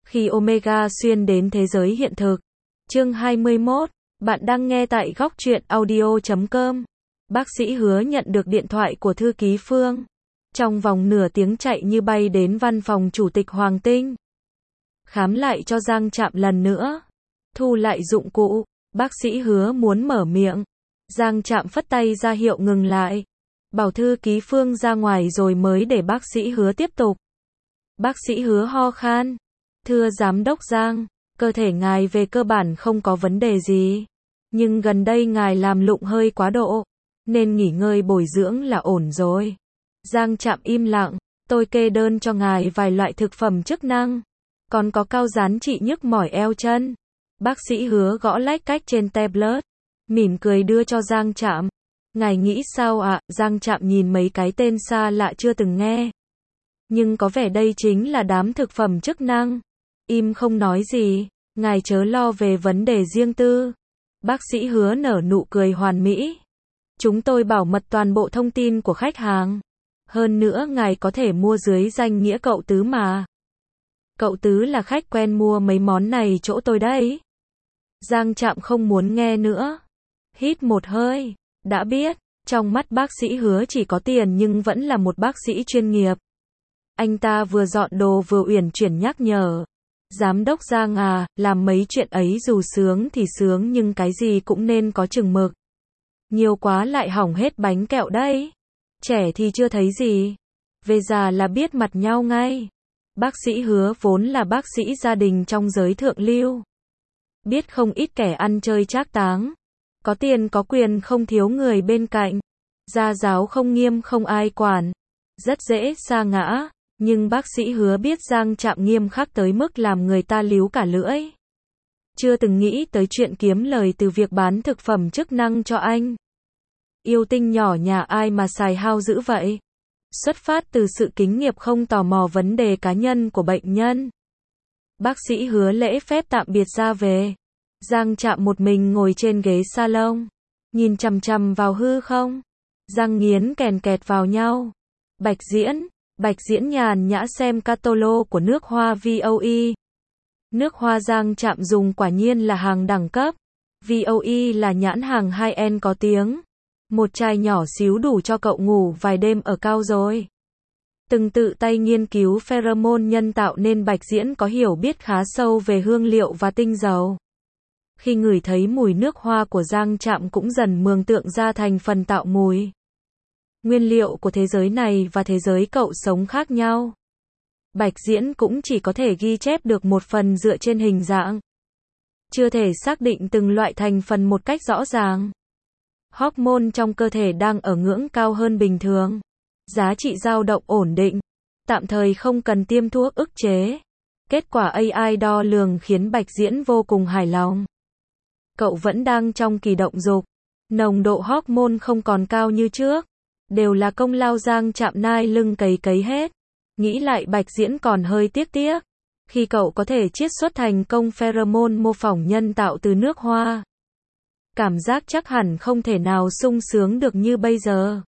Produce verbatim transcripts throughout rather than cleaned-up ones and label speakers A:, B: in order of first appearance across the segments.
A: Khi Omega xuyên đến thế giới hiện thực. Chương hai mươi mốt. Bạn đang nghe tại góc truyện audio chấm com. Bác sĩ Hứa nhận được điện thoại của thư ký Phương. Trong vòng nửa tiếng chạy như bay đến văn phòng chủ tịch Hoàng Tinh. Khám lại cho Giang Trạm lần nữa. Thu lại dụng cụ. Bác sĩ Hứa muốn mở miệng. Giang Trạm phất tay ra hiệu ngừng lại. Bảo thư ký Phương ra ngoài rồi mới để bác sĩ Hứa tiếp tục. Bác sĩ Hứa ho khan. Thưa giám đốc Giang, cơ thể ngài về cơ bản không có vấn đề gì. Nhưng gần đây ngài làm lụng hơi quá độ. Nên nghỉ ngơi bồi dưỡng là ổn rồi. Giang Trạm im lặng. Tôi kê đơn cho ngài vài loại thực phẩm chức năng. Còn có cao dán trị nhức mỏi eo chân. Bác sĩ Hứa gõ lách cách trên tablet. Mỉm cười đưa cho Giang Trạm. Ngài nghĩ sao ạ? À? Giang Trạm nhìn mấy cái tên xa lạ chưa từng nghe. Nhưng có vẻ đây chính là đám thực phẩm chức năng. Im không nói gì. Ngài chớ lo về vấn đề riêng tư. Bác sĩ Hứa nở nụ cười hoàn mỹ. Chúng tôi bảo mật toàn bộ thông tin của khách hàng. Hơn nữa ngài có thể mua dưới danh nghĩa cậu Tứ mà. Cậu Tứ là khách quen mua mấy món này chỗ tôi đấy. Giang Trạm không muốn nghe nữa. Hít một hơi. Đã biết, trong mắt bác sĩ Hứa chỉ có tiền nhưng vẫn là một bác sĩ chuyên nghiệp. Anh ta vừa dọn đồ vừa uyển chuyển nhắc nhở. Giám đốc Giang à, làm mấy chuyện ấy dù sướng thì sướng nhưng cái gì cũng nên có chừng mực. Nhiều quá lại hỏng hết bánh kẹo đấy. Trẻ thì chưa thấy gì. Về già là biết mặt nhau ngay. Bác sĩ Hứa vốn là bác sĩ gia đình trong giới thượng lưu. Biết không ít kẻ ăn chơi trác táng. Có tiền có quyền không thiếu người bên cạnh. Gia giáo không nghiêm không ai quản. Rất dễ sa ngã. Nhưng bác sĩ Hứa biết Giang Trạm nghiêm khắc tới mức làm người ta líu cả lưỡi. Chưa từng nghĩ tới chuyện kiếm lời từ việc bán thực phẩm chức năng cho anh. Yêu tinh nhỏ nhà ai mà xài hao dữ vậy? Xuất phát từ sự kính nghiệp không tò mò vấn đề cá nhân của bệnh nhân. Bác sĩ Hứa lễ phép tạm biệt ra về. Giang Trạm một mình ngồi trên ghế salon. Nhìn chằm chằm vào hư không. Răng nghiến kèn kẹt vào nhau. Bạch Diễn. Bạch Diễn nhàn nhã xem catalog của nước hoa vê o e. Nước hoa Giang Trạm dùng quả nhiên là hàng đẳng cấp. vê o e là nhãn hàng high-end có tiếng. Một chai nhỏ xíu đủ cho cậu ngủ vài đêm ở cao rồi. Từng tự tay nghiên cứu pheromone nhân tạo nên Bạch Diễn có hiểu biết khá sâu về hương liệu và tinh dầu. Khi ngửi thấy mùi nước hoa của Giang Trạm cũng dần mường tượng ra thành phần tạo mùi. Nguyên liệu của thế giới này và thế giới cậu sống khác nhau. Bạch Diễn cũng chỉ có thể ghi chép được một phần dựa trên hình dạng. Chưa thể xác định từng loại thành phần một cách rõ ràng. Hormone trong cơ thể đang ở ngưỡng cao hơn bình thường. Giá trị dao động ổn định. Tạm thời không cần tiêm thuốc ức chế. Kết quả a i đo lường khiến Bạch Diễn vô cùng hài lòng. Cậu vẫn đang trong kỳ động dục. Nồng độ hormone không còn cao như trước. Đều là công lao Giang Trạm nai lưng cấy cấy hết. Nghĩ lại Bạch Diễn còn hơi tiếc tiếc. Khi cậu có thể chiết xuất thành công pheromone mô phỏng nhân tạo từ nước hoa. Cảm giác chắc hẳn không thể nào sung sướng được như bây giờ.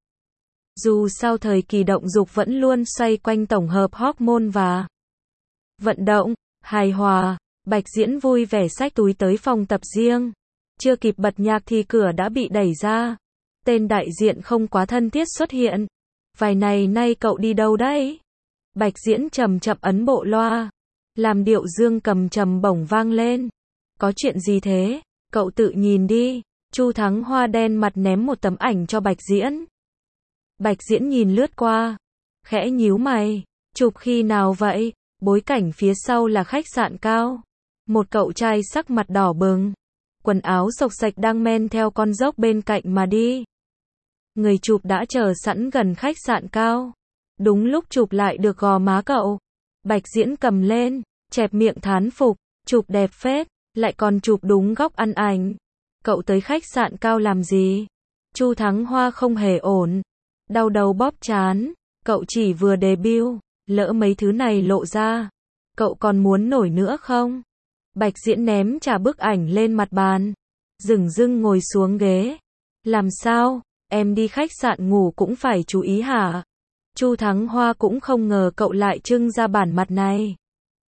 A: Dù sao thời kỳ động dục vẫn luôn xoay quanh tổng hợp hormone và vận động, hài hòa. Bạch Diễn vui vẻ xách túi tới phòng tập riêng. Chưa kịp bật nhạc thì cửa đã bị đẩy ra. Tên đại diện không quá thân thiết xuất hiện. Vài này nay cậu đi đâu đấy? Bạch Diễn chậm chậm ấn bộ loa. Làm điệu dương cầm trầm bổng vang lên. Có chuyện gì thế? Cậu tự nhìn đi. Chu Thắng Hoa đen mặt ném một tấm ảnh cho Bạch Diễn. Bạch Diễn nhìn lướt qua. Khẽ nhíu mày. Chụp khi nào vậy? Bối cảnh phía sau là khách sạn cao. Một cậu trai sắc mặt đỏ bừng. Quần áo xộc xạch đang men theo con dốc bên cạnh mà đi. Người chụp đã chờ sẵn gần khách sạn cao. Đúng lúc chụp lại được gò má cậu. Bạch Diễn cầm lên, chẹp miệng thán phục. Chụp đẹp phết, lại còn chụp đúng góc ăn ảnh. Cậu tới khách sạn cao làm gì? Chu Thắng Hoa không hề ổn. Đau đầu bóp trán. Cậu chỉ vừa debut, lỡ mấy thứ này lộ ra. Cậu còn muốn nổi nữa không? Bạch Diễn ném trả bức ảnh lên mặt bàn. Dửng dưng ngồi xuống ghế. Làm sao? Em đi khách sạn ngủ cũng phải chú ý hả? Chu Thắng Hoa cũng không ngờ cậu lại trưng ra bản mặt này.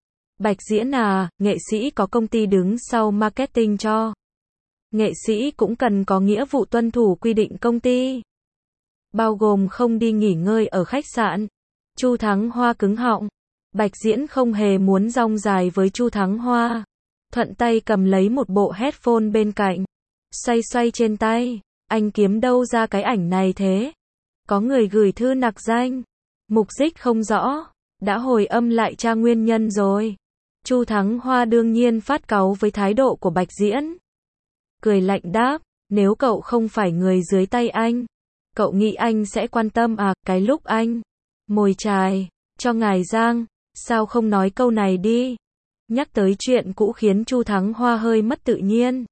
A: Bạch Diễn à, nghệ sĩ có công ty đứng sau marketing cho. Nghệ sĩ cũng cần có nghĩa vụ tuân thủ quy định công ty. Bao gồm không đi nghỉ ngơi ở khách sạn. Chu Thắng Hoa cứng họng. Bạch Diễn không hề muốn rong dài với Chu Thắng Hoa. Thuận tay cầm lấy một bộ headphone bên cạnh. Xoay xoay trên tay. Anh kiếm đâu ra cái ảnh này thế? Có người gửi thư nặc danh. Mục đích không rõ. Đã hồi âm lại tra nguyên nhân rồi. Chu Thắng Hoa đương nhiên phát cáu với thái độ của Bạch Diễn. Cười lạnh đáp, nếu cậu không phải người dưới tay anh, cậu nghĩ anh sẽ quan tâm à? Cái lúc anh mồi chài cho ngài Giang, sao không nói câu này đi? Nhắc tới chuyện cũ khiến Chu Thắng Hoa hơi mất tự nhiên.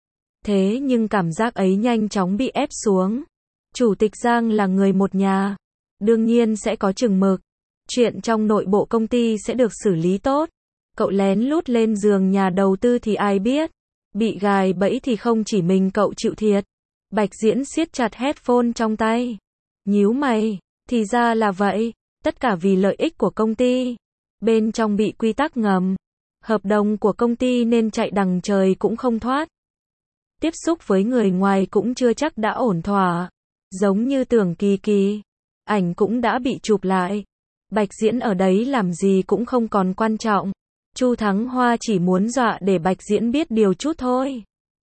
A: Thế nhưng cảm giác ấy nhanh chóng bị ép xuống. Chủ tịch Giang là người một nhà, đương nhiên sẽ có chừng mực. Chuyện trong nội bộ công ty sẽ được xử lý tốt. Cậu lén lút lên giường nhà đầu tư thì ai biết. Bị gài bẫy thì không chỉ mình cậu chịu thiệt. Bạch Diễn siết chặt headphone trong tay. Nhíu mày, thì ra là vậy. Tất cả vì lợi ích của công ty. Bên trong bị quy tắc ngầm. Hợp đồng của công ty nên chạy đằng trời cũng không thoát. Tiếp xúc với người ngoài cũng chưa chắc đã ổn thỏa. Giống như Tưởng Kỳ Kỳ. Ảnh cũng đã bị chụp lại. Bạch Diễn ở đấy làm gì cũng không còn quan trọng. Chu Thắng Hoa chỉ muốn dọa để Bạch Diễn biết điều chút thôi.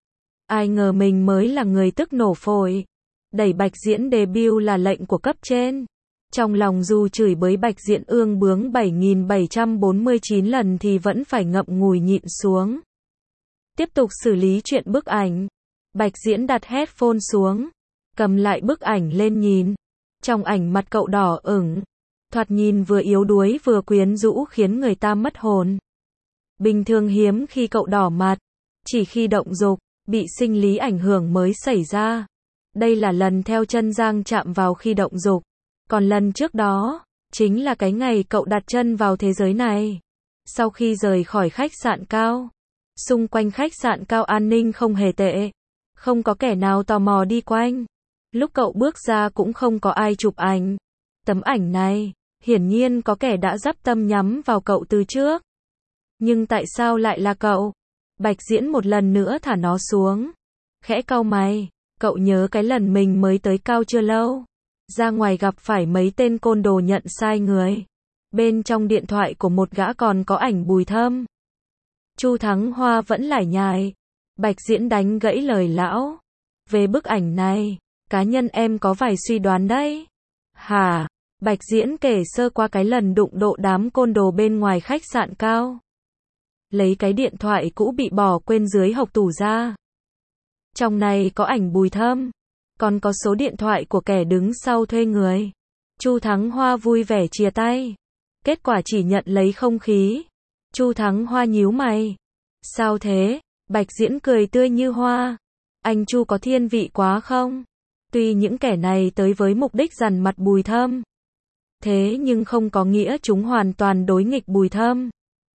A: Ai ngờ mình mới là người tức nổ phổi. Đẩy Bạch Diễn debut là lệnh của cấp trên. Trong lòng dù chửi bới Bạch Diễn ương bướng bảy nghìn bảy trăm bốn mươi chín lần thì vẫn phải ngậm ngùi nhịn xuống. Tiếp tục xử lý chuyện bức ảnh. Bạch Diễn đặt headphone xuống. Cầm lại bức ảnh lên nhìn. Trong ảnh mặt cậu đỏ ửng. Thoạt nhìn vừa yếu đuối vừa quyến rũ khiến người ta mất hồn. Bình thường hiếm khi cậu đỏ mặt. Chỉ khi động dục, bị sinh lý ảnh hưởng mới xảy ra. Đây là lần theo chân Giang chạm vào khi động dục. Còn lần trước đó, chính là cái ngày cậu đặt chân vào thế giới này. Sau khi rời khỏi khách sạn cao. Xung quanh khách sạn cao an ninh không hề tệ. Không có kẻ nào tò mò đi quanh. Lúc cậu bước ra cũng không có ai chụp ảnh. Tấm ảnh này, hiển nhiên có kẻ đã dắp tâm nhắm vào cậu từ trước. Nhưng tại sao lại là cậu? Bạch Diễn một lần nữa thả nó xuống. Khẽ cau mày, cậu nhớ cái lần mình mới tới cao chưa lâu. Ra ngoài gặp phải mấy tên côn đồ nhận sai người. Bên trong điện thoại của một gã còn có ảnh Bùi Thâm. Chu Thắng Hoa vẫn lải nhải. Bạch Diễn đánh gãy lời lão. Về bức ảnh này, cá nhân em có vài suy đoán đấy. Hả? Bạch Diễn kể sơ qua cái lần đụng độ đám côn đồ bên ngoài khách sạn cao. Lấy cái điện thoại cũ bị bỏ quên dưới hộc tủ ra. Trong này có ảnh Bùi Thâm. Còn có số điện thoại của kẻ đứng sau thuê người. Chu Thắng Hoa vui vẻ chìa tay. Kết quả chỉ nhận lấy không khí. Chu Thắng Hoa nhíu mày. Sao thế? Bạch Diễn cười tươi như hoa. Anh Chu có thiên vị quá không? Tuy những kẻ này tới với mục đích dằn mặt Bùi Thâm. Thế nhưng không có nghĩa chúng hoàn toàn đối nghịch Bùi Thâm.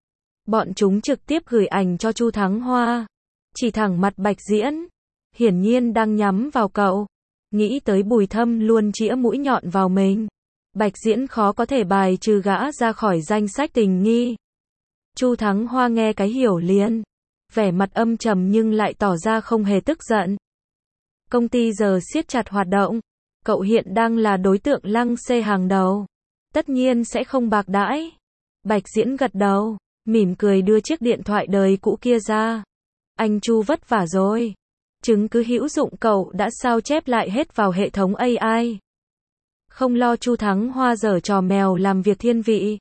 A: Bọn chúng trực tiếp gửi ảnh cho Chu Thắng Hoa. Chỉ thẳng mặt Bạch Diễn. Hiển nhiên đang nhắm vào cậu. Nghĩ tới Bùi Thâm luôn chĩa mũi nhọn vào mình. Bạch Diễn khó có thể bài trừ gã ra khỏi danh sách tình nghi. Chu Thắng Hoa nghe cái hiểu liền. Vẻ mặt âm trầm nhưng lại tỏ ra không hề tức giận. Công ty giờ siết chặt hoạt động. Cậu hiện đang là đối tượng lăng xê hàng đầu. Tất nhiên sẽ không bạc đãi. Bạch Diễn gật đầu, mỉm cười đưa chiếc điện thoại đời cũ kia ra. Anh Chu vất vả rồi. Chứng cứ hữu dụng cậu đã sao chép lại hết vào hệ thống a i. Không lo Chu Thắng Hoa giở trò mèo làm việc thiên vị.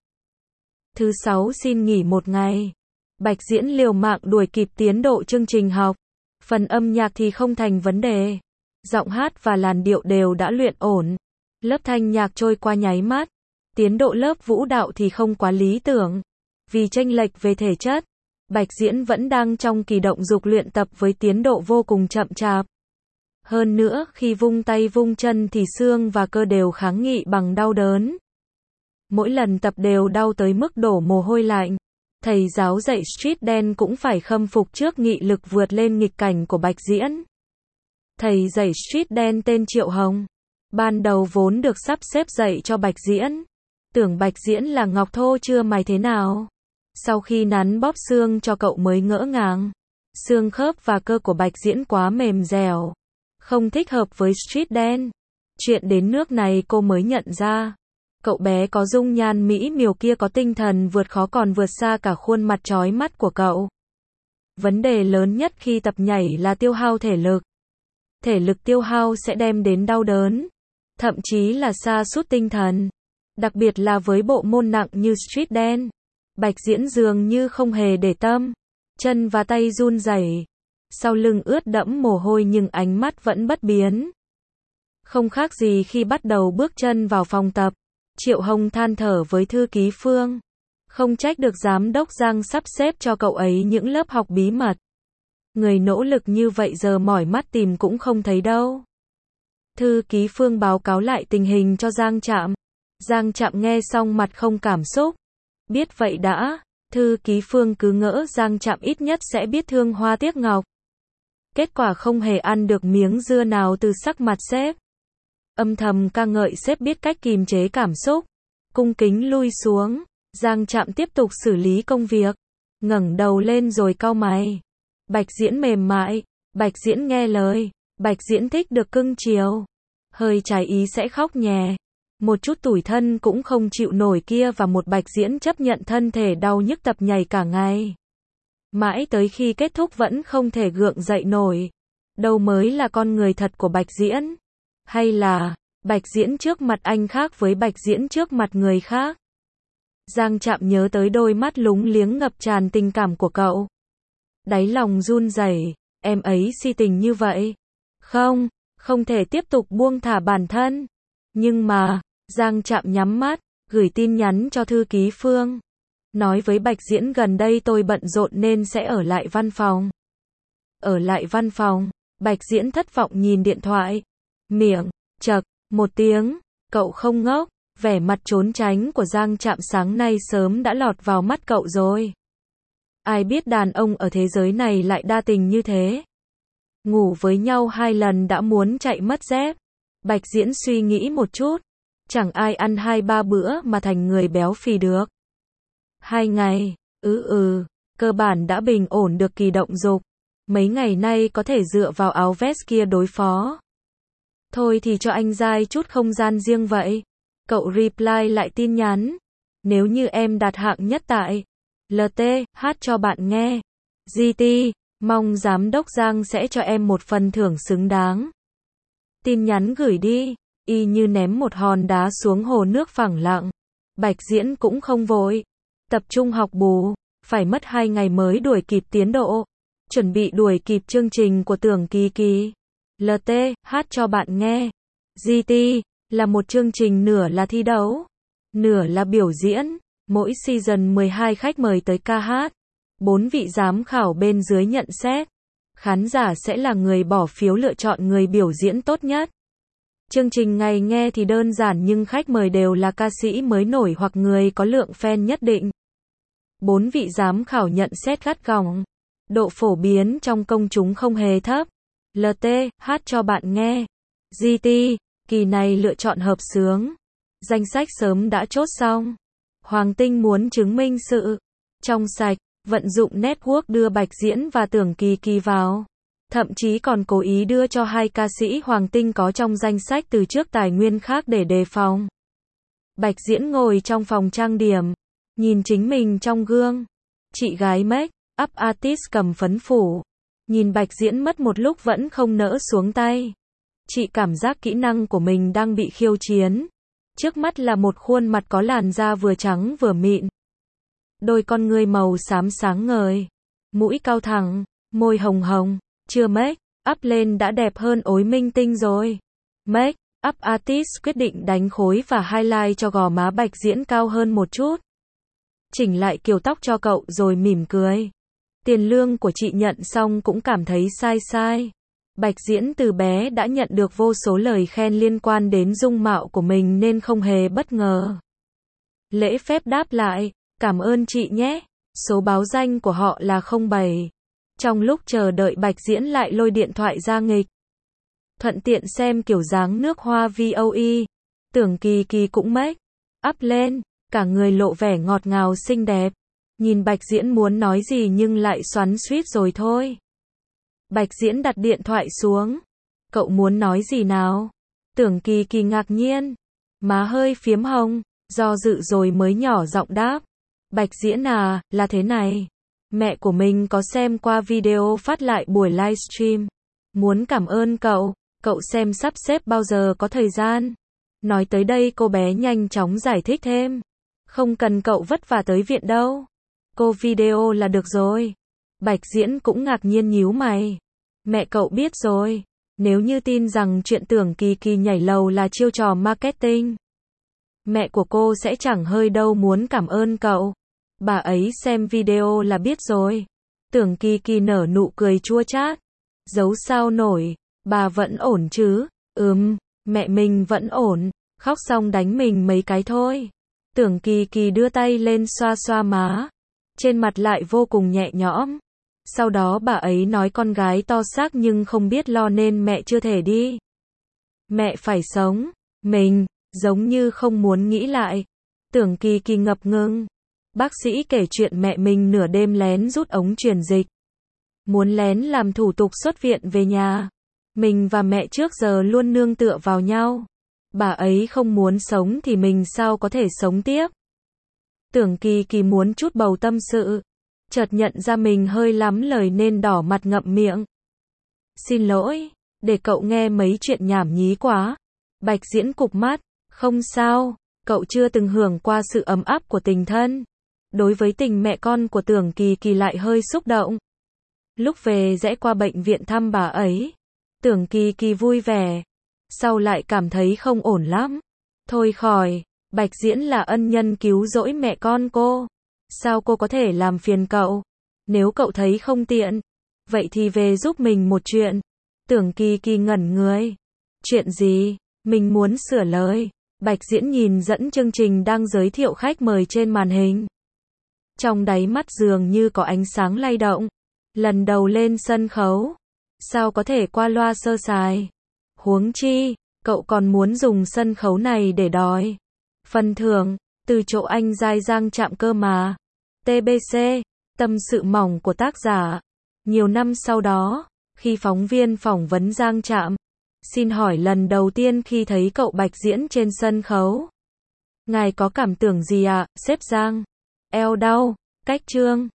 A: Thứ sáu xin nghỉ một ngày. Bạch Diễn liều mạng đuổi kịp tiến độ chương trình học. Phần âm nhạc thì không thành vấn đề. Giọng hát và làn điệu đều đã luyện ổn. Lớp thanh nhạc trôi qua nháy mắt. Tiến độ lớp vũ đạo thì không quá lý tưởng. Vì chênh lệch về thể chất, Bạch Diễn vẫn đang trong kỳ động dục luyện tập với tiến độ vô cùng chậm chạp. Hơn nữa, khi vung tay vung chân thì xương và cơ đều kháng nghị bằng đau đớn. Mỗi lần tập đều đau tới mức đổ mồ hôi lạnh. Thầy giáo dạy street dance cũng phải khâm phục trước nghị lực vượt lên nghịch cảnh của Bạch Diễn. Thầy dạy street dance tên Triệu Hồng. Ban đầu vốn được sắp xếp dạy cho Bạch Diễn. Tưởng Bạch Diễn là ngọc thô chưa mài thế nào. Sau khi nắn bóp xương cho cậu mới ngỡ ngàng. Xương khớp và cơ của Bạch Diễn quá mềm dẻo. Không thích hợp với street dance. Chuyện đến nước này cô mới nhận ra. Cậu bé có dung nhan mỹ miều kia có tinh thần vượt khó còn vượt xa cả khuôn mặt chói mắt của cậu. Vấn đề lớn nhất khi tập nhảy là tiêu hao thể lực. Thể lực tiêu hao sẽ đem đến đau đớn, thậm chí là sa sút tinh thần. Đặc biệt là với bộ môn nặng như street dance. Bạch Diễn dường như không hề để tâm. Chân và tay run rẩy, sau lưng ướt đẫm mồ hôi nhưng ánh mắt vẫn bất biến. Không khác gì khi bắt đầu bước chân vào phòng tập. Triệu Hồng than thở với thư ký Phương. Không trách được giám đốc Giang sắp xếp cho cậu ấy những lớp học bí mật. Người nỗ lực như vậy giờ mỏi mắt tìm cũng không thấy đâu. Thư ký Phương báo cáo lại tình hình cho Giang Trạm. Giang Trạm nghe xong mặt không cảm xúc. Biết vậy đã, thư ký Phương cứ ngỡ Giang Trạm ít nhất sẽ biết thương hoa tiếc ngọc. Kết quả không hề ăn được miếng dưa nào từ sắc mặt sếp. Âm thầm ca ngợi sếp biết cách kìm chế cảm xúc. Cung kính lui xuống, Giang Trạm tiếp tục xử lý công việc. Ngẩng đầu lên rồi cau mày. Bạch Diễn mềm mại, Bạch Diễn nghe lời, Bạch Diễn thích được cưng chiều. Hơi trái ý sẽ khóc nhè. Một chút tủi thân cũng không chịu nổi kia và một Bạch Diễn chấp nhận thân thể đau nhức tập nhảy cả ngày. Mãi tới khi kết thúc vẫn không thể gượng dậy nổi. Đâu mới là con người thật của Bạch Diễn? Hay là, Bạch Diễn trước mặt anh khác với Bạch Diễn trước mặt người khác? Giang Trạm nhớ tới đôi mắt lúng liếng ngập tràn tình cảm của cậu. Đáy lòng run rẩy, em ấy si tình như vậy. Không, không thể tiếp tục buông thả bản thân. Nhưng mà, Giang Trạm nhắm mắt, gửi tin nhắn cho thư ký Phương. Nói với Bạch Diễn gần đây tôi bận rộn nên sẽ ở lại văn phòng. Ở lại văn phòng, Bạch Diễn thất vọng nhìn điện thoại. Miệng, chậc, một tiếng, cậu không ngốc, vẻ mặt trốn tránh của Giang Trạm sáng nay sớm đã lọt vào mắt cậu rồi. Ai biết đàn ông ở thế giới này lại đa tình như thế. Ngủ với nhau hai lần đã muốn chạy mất dép. Bạch Diễn suy nghĩ một chút. Chẳng ai ăn hai ba bữa mà thành người béo phì được. Hai ngày, ừ ừ, cơ bản đã bình ổn được kỳ động dục. Mấy ngày nay có thể dựa vào áo vest kia đối phó. Thôi thì cho anh dai chút không gian riêng vậy. Cậu reply lại tin nhắn. Nếu như em đạt hạng nhất tại lờ tê, hát cho bạn nghe. giê tê, mong giám đốc Giang sẽ cho em một phần thưởng xứng đáng. Tin nhắn gửi đi, y như ném một hòn đá xuống hồ nước phẳng lặng. Bạch Diễn cũng không vội. Tập trung học bù, phải mất hai ngày mới đuổi kịp tiến độ. Chuẩn bị đuổi kịp chương trình của Tưởng Kỳ Kỳ. lờ tê, hát cho bạn nghe. giê tê, là một chương trình nửa là thi đấu, nửa là biểu diễn. Mỗi season mười hai khách mời tới ca hát. Bốn vị giám khảo bên dưới nhận xét. Khán giả sẽ là người bỏ phiếu lựa chọn người biểu diễn tốt nhất. Chương trình ngày nghe thì đơn giản nhưng khách mời đều là ca sĩ mới nổi hoặc người có lượng fan nhất định. Bốn vị giám khảo nhận xét gắt gỏng. Độ phổ biến trong công chúng không hề thấp. lờ tê, hát cho bạn nghe. giê tê, kỳ này lựa chọn hợp xướng. Danh sách sớm đã chốt xong. Hoàng Tinh muốn chứng minh sự trong sạch, vận dụng network đưa Bạch Diễn và Tưởng Kỳ Kỳ vào. Thậm chí còn cố ý đưa cho hai ca sĩ Hoàng Tinh có trong danh sách từ trước tài nguyên khác để đề phòng. Bạch Diễn ngồi trong phòng trang điểm, nhìn chính mình trong gương. Chị gái make up artist cầm phấn phủ. Nhìn Bạch Diễn mất một lúc vẫn không nỡ xuống tay. Chị cảm giác kỹ năng của mình đang bị khiêu chiến. Trước mắt là một khuôn mặt có làn da vừa trắng vừa mịn. Đôi con ngươi màu xám sáng ngời. Mũi cao thẳng, môi hồng hồng. Chưa make up lên đã đẹp hơn ối minh tinh rồi. Make up artist quyết định đánh khối và highlight cho gò má Bạch Diễn cao hơn một chút. Chỉnh lại kiểu tóc cho cậu rồi mỉm cười. Tiền lương của chị nhận xong cũng cảm thấy sai sai. Bạch Diễn từ bé đã nhận được vô số lời khen liên quan đến dung mạo của mình nên không hề bất ngờ. Lễ phép đáp lại, cảm ơn chị nhé. Số báo danh của họ là không bảy. Trong lúc chờ đợi Bạch Diễn lại lôi điện thoại ra nghịch. Thuận tiện xem kiểu dáng nước hoa vê o e. Tưởng Kỳ Kỳ cũng make up lên, cả người lộ vẻ ngọt ngào xinh đẹp. Nhìn Bạch Diễn muốn nói gì nhưng lại xoắn xuýt rồi thôi. Bạch Diễn đặt điện thoại xuống. Cậu muốn nói gì nào? Tưởng Kỳ Kỳ ngạc nhiên. Má hơi phiếm hồng, do dự rồi mới nhỏ giọng đáp. Bạch Diễn à, là thế này. Mẹ của mình có xem qua video phát lại buổi livestream. Muốn cảm ơn cậu, cậu xem sắp xếp bao giờ có thời gian. Nói tới đây cô bé nhanh chóng giải thích thêm. Không cần cậu vất vả tới viện đâu. Cô video là được rồi. Bạch Diễn cũng ngạc nhiên nhíu mày. Mẹ cậu biết rồi. Nếu như tin rằng chuyện Tưởng Kỳ Kỳ nhảy lầu là chiêu trò marketing, mẹ của cô sẽ chẳng hơi đâu muốn cảm ơn cậu. Bà ấy xem video là biết rồi. Tưởng Kỳ Kỳ nở nụ cười chua chát. Giấu sao nổi, bà vẫn ổn chứ? Ừm, mẹ mình vẫn ổn. Khóc xong đánh mình mấy cái thôi. Tưởng Kỳ Kỳ đưa tay lên xoa xoa má. Trên mặt lại vô cùng nhẹ nhõm. Sau đó bà ấy nói con gái to xác nhưng không biết lo nên mẹ chưa thể đi. Mẹ phải sống. Mình, giống như không muốn nghĩ lại. Tưởng Kỳ Kỳ ngập ngừng. Bác sĩ kể chuyện mẹ mình nửa đêm lén rút ống truyền dịch. Muốn lén làm thủ tục xuất viện về nhà. Mình và mẹ trước giờ luôn nương tựa vào nhau. Bà ấy không muốn sống thì mình sao có thể sống tiếp. Tưởng Kỳ Kỳ muốn chút bầu tâm sự. Chợt nhận ra mình hơi lắm lời nên đỏ mặt ngậm miệng. Xin lỗi, để cậu nghe mấy chuyện nhảm nhí quá. Bạch Diễn cụp mắt. Không sao, cậu chưa từng hưởng qua sự ấm áp của tình thân. Đối với tình mẹ con của Tưởng Kỳ Kỳ lại hơi xúc động. Lúc về rẽ qua bệnh viện thăm bà ấy, Tưởng Kỳ Kỳ vui vẻ. Sau lại cảm thấy không ổn lắm. Thôi khỏi, Bạch Diễn là ân nhân cứu rỗi mẹ con cô. Sao cô có thể làm phiền cậu? Nếu cậu thấy không tiện, vậy thì về giúp mình một chuyện. Tưởng Kỳ Kỳ ngẩn người. Chuyện gì? Mình muốn sửa lời. Bạch Diễn nhìn dẫn chương trình đang giới thiệu khách mời trên màn hình. Trong đáy mắt dường như có ánh sáng lay động. Lần đầu lên sân khấu. Sao có thể qua loa sơ sài? Huống chi, cậu còn muốn dùng sân khấu này để đòi phần thưởng từ chỗ anh Giai Giang Trạm cơ mà. tê bê xê, tâm sự mỏng của tác giả. Nhiều năm sau đó, khi phóng viên phỏng vấn Giang Trạm, xin hỏi lần đầu tiên khi thấy cậu Bạch Diễn trên sân khấu, ngài có cảm tưởng gì ạ, à, sếp Giang? Eo đau, cách chương.